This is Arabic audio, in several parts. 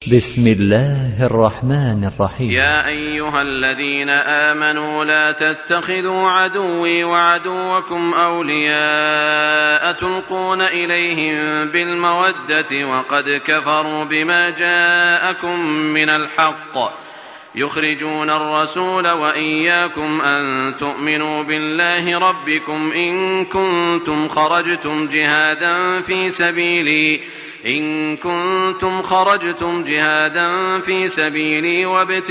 بسم الله الرحمن الرحيم. يا أيها الذين آمنوا لا تتخذوا عدوي وعدوكم أولياء تلقون إليهم بالمودة وقد كفروا بما جاءكم من الحق يخرجون الرسول وإياكم أن تؤمنوا بالله ربكم إن كنتم خرجتم جهادا في سبيلي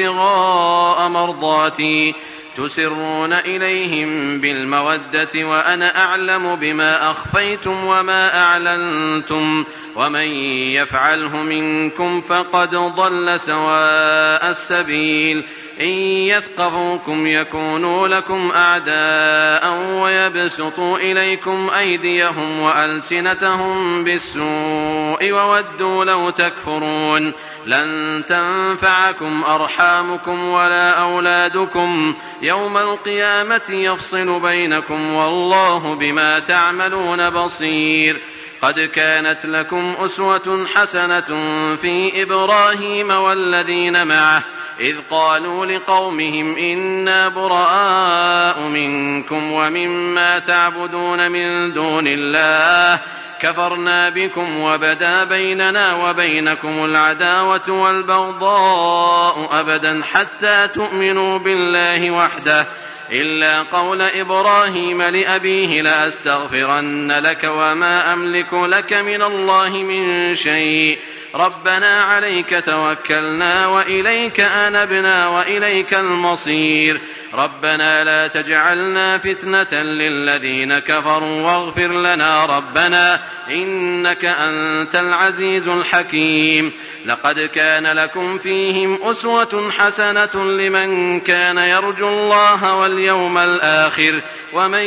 وابتغاء مرضاتي تسرون إليهم بالمودة وأنا أعلم بما أخفيتم وما أعلنتم ومن يفعله منكم فقد ضل سواء السبيل إن يثقفوكم يكونوا لكم أعداء ويبسطوا إليكم أيديهم وألسنتهم بالسوء وودوا لو تكفرون لن تنفعكم أرحامكم ولا أولادكم يوم القيامة يفصل بينكم والله بما تعملون بصير. قد كانت لكم أسوة حسنة في إبراهيم والذين معه إذ قالوا لقومهم إنا براء منكم ومما تعبدون من دون الله كفرنا بكم وبدا بيننا وبينكم العداوة والبغضاء أبدا حتى تؤمنوا بالله وحده إلا قول إبراهيم لأبيه لأستغفرن لك وما أملك لك من الله من شيء ربنا عليك توكلنا وإليك أنبنا وإليك المصير ربنا لا تجعلنا فتنة للذين كفروا واغفر لنا ربنا إنك أنت العزيز الحكيم. لقد كان لكم فيهم أسوة حسنة لمن كان يرجو الله واليوم الآخر ومن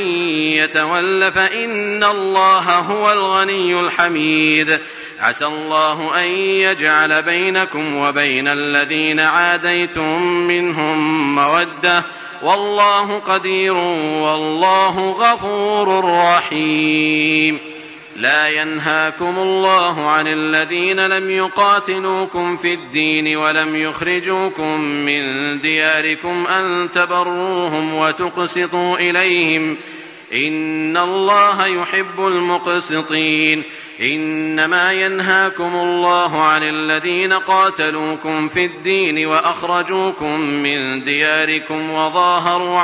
يتول فإن الله هو الغني الحميد. عسى الله أن يجعل بينكم وبين الذين عاديتم منهم مودة والله قدير والله غفور رحيم. لا ينهاكم الله عن الذين لم يقاتلوكم في الدين ولم يخرجوكم من دياركم أن تبروهم وتقسطوا إليهم إن الله يحب المقسطين. إنما ينهاكم الله عن الذين قاتلوكم في الدين وأخرجوكم من دياركم وظاهروا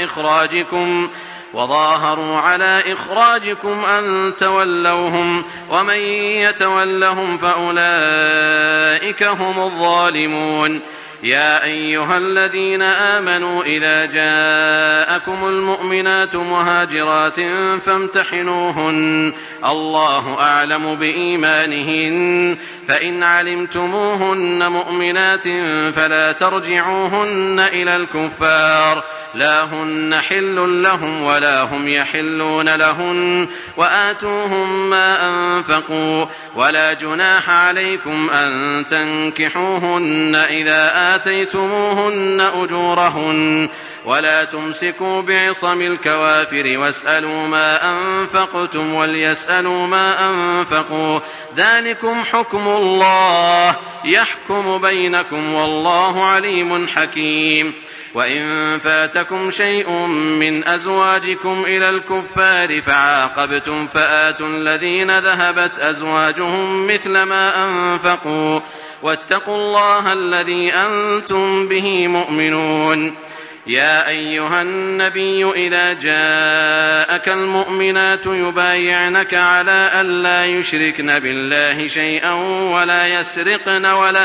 على إخراجكم أن تولوهم ومن يتولهم فأولئك هم الظالمون. يا أيها الذين آمنوا إذا جاءكم المؤمنات مهاجرات فامتحنوهن الله أعلم بإيمانهن فإن علمتموهن مؤمنات فلا ترجعوهن إلى الكفار لا هن حل لهم ولا هم يحلون لهن وآتوهم ما أنفقوا ولا جناح عليكم أن تنكحوهن إذا آتيتموهن أجورهن ولا تمسكوا بعصم الكوافر واسألوا ما أنفقتم وليسألوا ما أنفقوا ذلكم حكم الله يحكم بينكم والله عليم حكيم. وإن فاتكم شيء من أزواجكم إلى الكفار فعاقبتم فآتوا الذين ذهبت أزواجهم مثل ما أنفقوا واتقوا الله الذي أنتم به مؤمنون. يا أيها النبي إذا جاءك المؤمنات يبايعنك على ألا يشركن بالله شيئا ولا يسرقن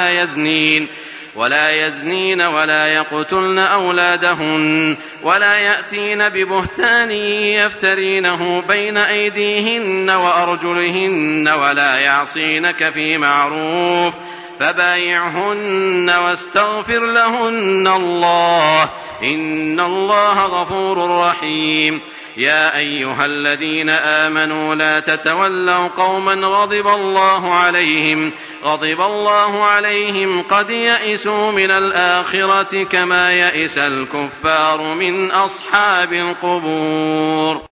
ولا يزنين ولا يقتلن أولادهن ولا يأتين ببهتان يفترينه بين أيديهن وأرجلهن ولا يعصينك في معروف فبايعهن واستغفر لهن الله إن الله غفور رحيم. يا أيها الذين آمنوا لا تتولوا قوما غضب الله عليهم قد يئسوا من الآخرة كما يئس الكفار من أصحاب القبور.